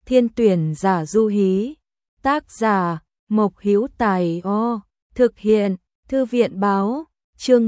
Thiên tuyển giả du hí. Tác giả Mộc Hữu Tài. Thực hiện Thư viện báo. Chương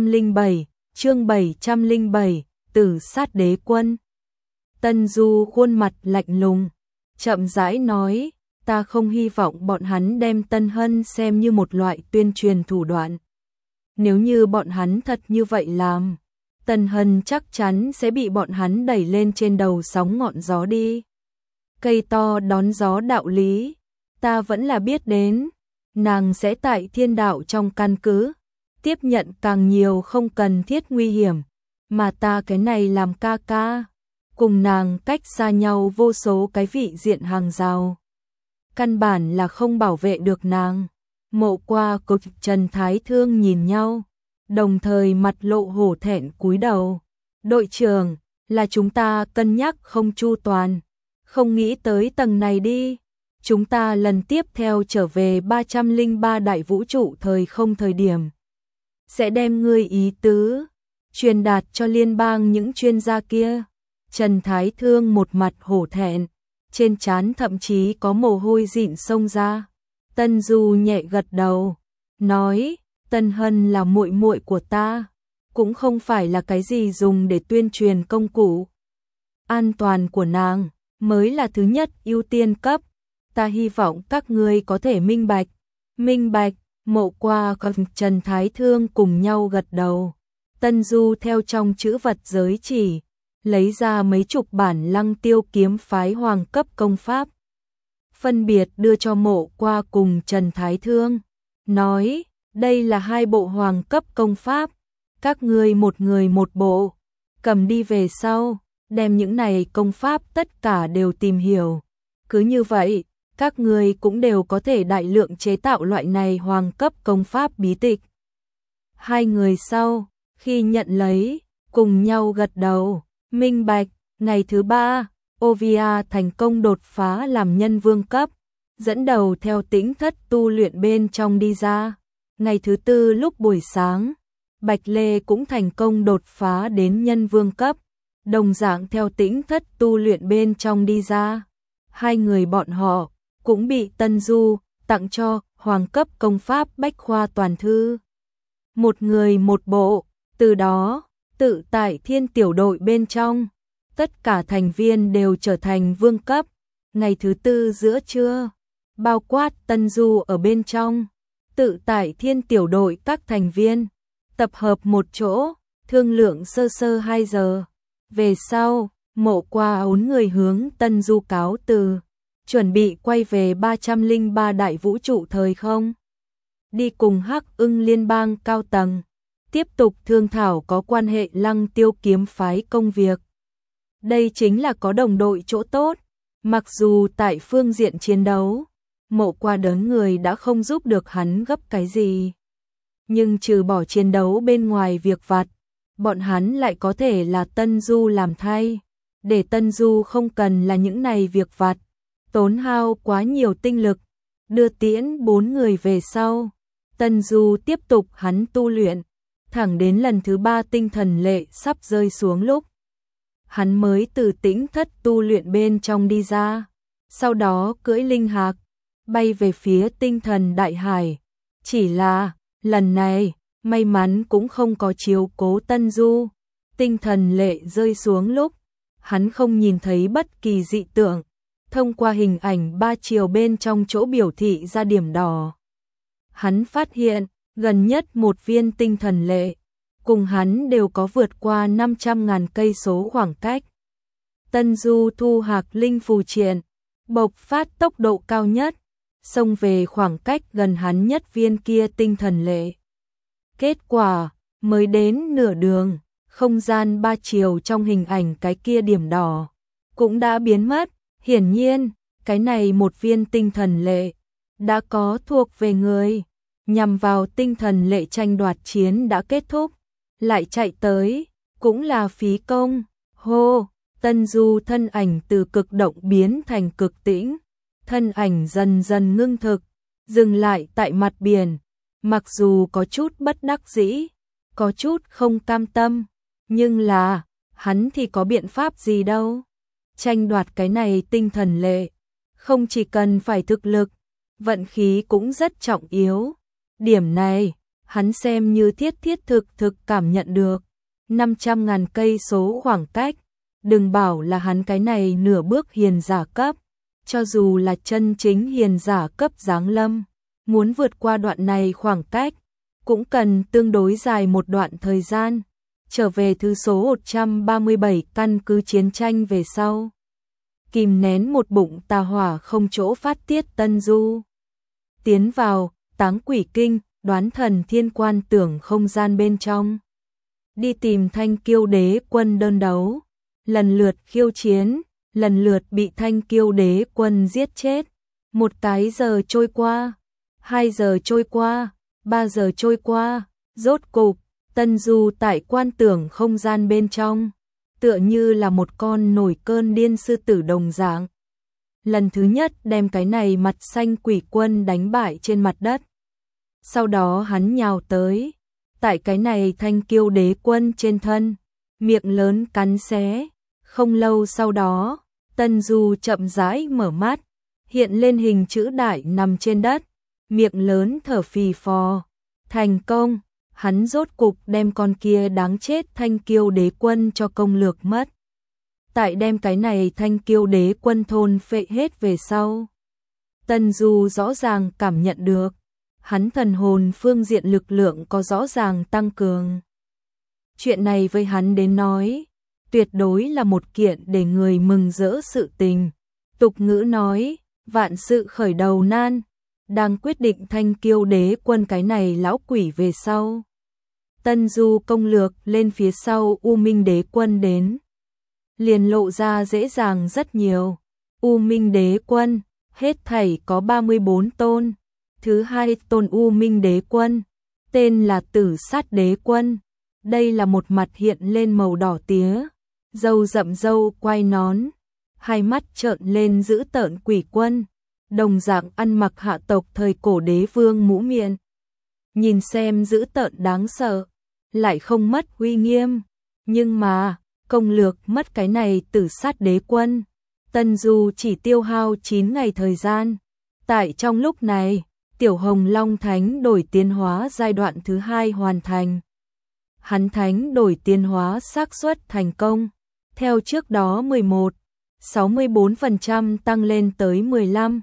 707, Tử sát đế quân. Tân Du khuôn mặt lạnh lùng, chậm rãi nói, ta không hy vọng bọn hắn đem Tân Hân xem như một loại tuyên truyền thủ đoạn. Nếu như bọn hắn thật như vậy làm, Tân Hân chắc chắn sẽ bị bọn hắn đẩy lên trên đầu sóng ngọn gió đi. Cây to đón gió đạo lý, ta vẫn là biết đến, nàng sẽ tại thiên đạo trong căn cứ, tiếp nhận càng nhiều không cần thiết nguy hiểm, mà ta cái này làm ca ca, cùng nàng cách xa nhau vô số cái vị diện hàng rào. Căn bản là không bảo vệ được nàng. Mộ Qua cùng Trần Thái Thương nhìn nhau, đồng thời mặt lộ hổ thẹn cúi đầu. Đội trưởng, là chúng ta cân nhắc không chu toàn, không nghĩ tới tầng này đi. Chúng ta lần tiếp theo trở về 303 đại vũ trụ thời không thời điểm, sẽ đem ngươi ý tứ truyền đạt cho liên bang những chuyên gia kia. Trần Thái Thương một mặt hổ thẹn, trên trán thậm chí có mồ hôi dịn xông ra. Tân Du nhẹ gật đầu, nói, Tân Hân là muội muội của ta, cũng không phải là cái gì dùng để tuyên truyền công cụ. An toàn của nàng mới là thứ nhất ưu tiên cấp, ta hy vọng các ngươi có thể minh bạch. Minh bạch. Mộ Qua và Trần Thái Thương cùng nhau gật đầu. Tân Du theo trong chữ vật giới chỉ, lấy ra mấy chục bản Lăng Tiêu kiếm phái hoàng cấp công pháp, phân biệt đưa cho Mộ Qua cùng Trần Thái Thương, nói, đây là 2 bộ hoàng cấp công pháp, các ngươi một người một bộ, cầm đi về sau, đem những này công pháp tất cả đều tìm hiểu. Cứ như vậy, các ngươi cũng đều có thể đại lượng chế tạo loại này hoàng cấp công pháp bí tịch. 2 người sau, khi nhận lấy, cùng nhau gật đầu, minh bạch. Ngày thứ 3, Ovia thành công đột phá làm nhân vương cấp, dẫn đầu theo Tĩnh Thất tu luyện bên trong đi ra. Ngày thứ 4 lúc buổi sáng, Bạch Lê cũng thành công đột phá đến nhân vương cấp, đồng dạng theo Tĩnh Thất tu luyện bên trong đi ra. 2 người bọn họ cũng bị Tân Du tặng cho hoàng cấp công pháp bách khoa toàn thư. Một người một bộ, từ đó, tự tại thiên tiểu đội bên trong, tất cả thành viên đều trở thành vương cấp. Ngày thứ 4 giữa trưa, bao quát Tân Du ở bên trong, tự tại thiên tiểu đội các thành viên, tập hợp một chỗ, thương lượng sơ 2 giờ. Về sau, Mộ Qua 4 người hướng Tân Du cáo từ, chuẩn bị quay về 303 đại vũ trụ thời không. Đi cùng Hắc Ưng liên bang cao tầng, tiếp tục thương thảo có quan hệ Lăng Tiêu kiếm phái công việc. Đây chính là có đồng đội chỗ tốt, mặc dù tại phương diện chiến đấu, Mộ Qua đớn người đã không giúp được hắn gấp cái gì. Nhưng trừ bỏ chiến đấu bên ngoài việc vặt, bọn hắn lại có thể là Tân Du làm thay, để Tân Du không cần là những này việc vặt, tốn hao quá nhiều tinh lực. Đưa tiễn 4 người về sau, Tân Du tiếp tục hắn tu luyện, thẳng đến lần thứ 3 tinh thần lệ sắp rơi xuống lúc, hắn mới từ Tĩnh Thất tu luyện bên trong đi ra, sau đó cưỡi linh hạc, bay về phía tinh thần đại hải. Chỉ là, lần này, may mắn cũng không có chiếu cố Tân Du. Tinh thần lệ rơi xuống lúc, hắn không nhìn thấy bất kỳ dị tượng, thông qua hình ảnh 3 chiều bên trong chỗ biểu thị ra điểm đỏ. Hắn phát hiện, gần nhất một viên tinh thần lệ, cùng hắn đều có vượt qua 500.000 cây số khoảng cách. Tân Du thu hạc linh phù triện, bộc phát tốc độ cao nhất, xông về khoảng cách gần hắn nhất viên kia tinh thần lệ. Kết quả, mới đến nửa đường, không gian 3 chiều trong hình ảnh cái kia điểm đỏ cũng đã biến mất. Hiển nhiên, cái này một viên tinh thần lệ đã có thuộc về người, nhằm vào tinh thần lệ tranh đoạt chiến đã kết thúc, lại chạy tới, cũng là phí công. Hô, Tân Du thân ảnh từ cực động biến thành cực tĩnh, thân ảnh dần dần ngưng thực, dừng lại tại mặt biển, mặc dù có chút bất đắc dĩ, có chút không cam tâm, nhưng là, hắn thì có biện pháp gì đâu. tranh đoạt cái này tinh thần lệ, không chỉ cần phải thực lực, vận khí cũng rất trọng yếu. Điểm này, hắn xem như thiết thực cảm nhận được. 500.000 cây số khoảng cách, đừng bảo là hắn cái này nửa bước hiền giả cấp, cho dù là chân chính hiền giả cấp giáng lâm, muốn vượt qua đoạn này khoảng cách, cũng cần tương đối dài một đoạn thời gian. Trở về thứ số 137 căn cứ chiến tranh về sau, kìm nén một bụng tà hỏa không chỗ phát tiết Tân Du tiến vào Táng Quỷ Kinh, Đoán Thần Thiên Quan tưởng không gian bên trong, đi tìm Thanh Kiêu Đế quân đơn đấu, lần lượt khiêu chiến, lần lượt bị Thanh Kiêu Đế quân giết chết. Một cái giờ trôi qua, 2 giờ trôi qua, 3 giờ trôi qua, rốt cục Tân Du tại quan tưởng không gian bên trong, tựa như là một con nổi cơn điên sư tử đồng dạng. Lần thứ nhất đem cái này mặt xanh quỷ quân đánh bại trên mặt đất. Sau đó hắn nhào tới, tại cái này Thanh Kiêu Đế quân trên thân, miệng lớn cắn xé. Không lâu sau đó, Tân Du chậm rãi mở mắt, hiện lên hình chữ đại nằm trên đất, miệng lớn thở phì phò. Thành công, hắn rốt cục đem con kia đáng chết Thanh Kiêu Đế quân cho công lược mất. Tại đem cái này Thanh Kiêu Đế quân thôn phệ hết về sau, Tân Du rõ ràng cảm nhận được, hắn thần hồn phương diện lực lượng có rõ ràng tăng cường. Chuyện này với hắn đến nói, tuyệt đối là một kiện để người mừng rỡ sự tình. Tục ngữ nói, vạn sự khởi đầu nan, đang quyết định Thanh Kiêu Đế quân cái này lão quỷ về sau. Tân Du công lược lên phía sau U Minh Đế quân đến, liền lộ ra dễ dàng rất nhiều. U Minh Đế quân, hết thảy có 34 tôn. Thứ hai tôn U Minh Đế quân, tên là Tử Sát Đế quân. Đây là một mặt hiện lên màu đỏ tía, râu rậm râu quai nón, hai mắt trợn lên dữ tợn quỷ quân, đồng dạng ăn mặc hạ tộc thời cổ đế vương mũ miệng. Nhìn xem dữ tợn đáng sợ, lại không mất uy nghiêm, nhưng mà công lược mất cái này Tử Sát Đế quân, Tân Du chỉ tiêu hao 9 ngày thời gian. Tại trong lúc này, Tiểu Hồng Long Thánh đổi tiến hóa giai đoạn thứ 2 hoàn thành. Hắn thánh đổi tiến hóa xác suất thành công, theo trước đó 11, 64% tăng lên tới 15,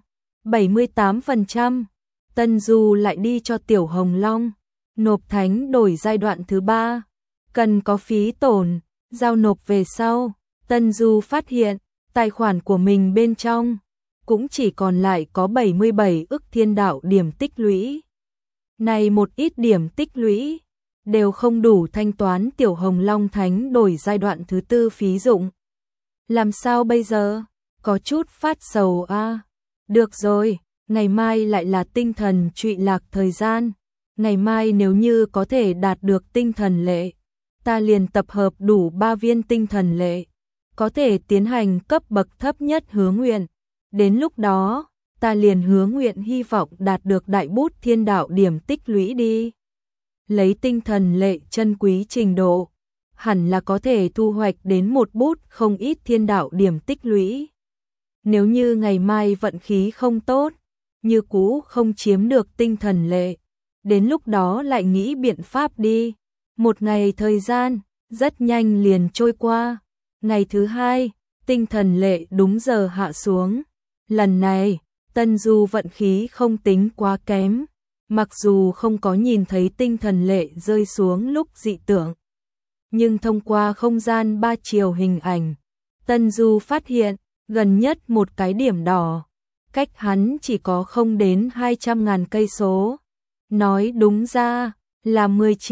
78%. Tân Du lại đi cho Tiểu Hồng Long nộp thánh đổi giai đoạn thứ 3, cần có phí tổn, giao nộp về sau, Tân Du phát hiện tài khoản của mình bên trong cũng chỉ còn lại có 77 ức thiên đạo điểm tích lũy. Này một ít điểm tích lũy đều không đủ thanh toán Tiểu Hồng Long Thánh đổi giai đoạn thứ 4 phí dụng. Làm sao bây giờ? Có chút phát sầu a. Được rồi, ngày mai lại là tinh thần trụy lạc thời gian. Ngày mai nếu như có thể đạt được tinh thần lệ, ta liền tập hợp đủ 3 viên tinh thần lệ, có thể tiến hành cấp bậc thấp nhất hứa nguyện. Đến lúc đó, ta liền hứa nguyện hy vọng đạt được đại bút thiên đạo điểm tích lũy đi. Lấy tinh thần lệ chân quý trình độ, hẳn là có thể thu hoạch đến một bút không ít thiên đạo điểm tích lũy. Nếu như ngày mai vận khí không tốt, như cũ không chiếm được tinh thần lệ, đến lúc đó lại nghĩ biện pháp đi. Một ngày thời gian, rất nhanh liền trôi qua. Ngày thứ 2, tinh thần lệ đúng giờ hạ xuống. Lần này, Tân Du vận khí không tính quá kém, mặc dù không có nhìn thấy tinh thần lệ rơi xuống lúc dị tượng. Nhưng thông qua không gian 3 chiều hình ảnh, Tân Du phát hiện, gần nhất một cái điểm đỏ, cách hắn chỉ có không đến 200.000 cây số. Nói đúng ra, là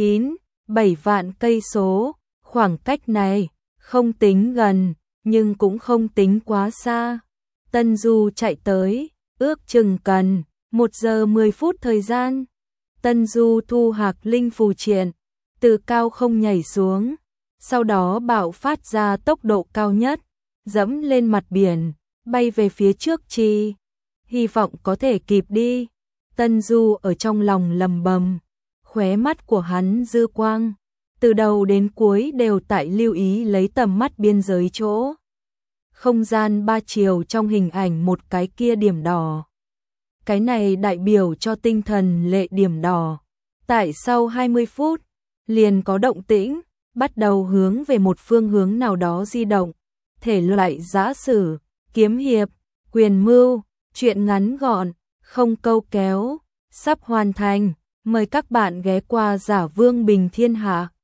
19,7 vạn cây số, khoảng cách này, không tính gần, nhưng cũng không tính quá xa. Tân Du chạy tới, ước chừng cần 1 giờ 10 phút thời gian. Tân Du thu hạc linh phù triện, từ cao không nhảy xuống, sau đó bạo phát ra tốc độ cao nhất, dẫm lên mặt biển, bay về phía trước chi. Hy vọng có thể kịp đi. Tân Du ở trong lòng lầm bầm, khóe mắt của hắn dư quang, từ đầu đến cuối đều tại lưu ý lấy tầm mắt biên giới chỗ. không gian ba chiều trong hình ảnh một cái kia điểm đỏ. Cái này đại biểu cho tinh thần lệ điểm đỏ. Tại sau 20 phút, liền có động tĩnh, bắt đầu hướng về một phương hướng nào đó di động. Thể loại giã sử, kiếm hiệp, quyền mưu, truyện ngắn gọn, không câu kéo, sắp hoàn thành. Mời các bạn ghé qua Giả Vương Bình Thiên Hạ.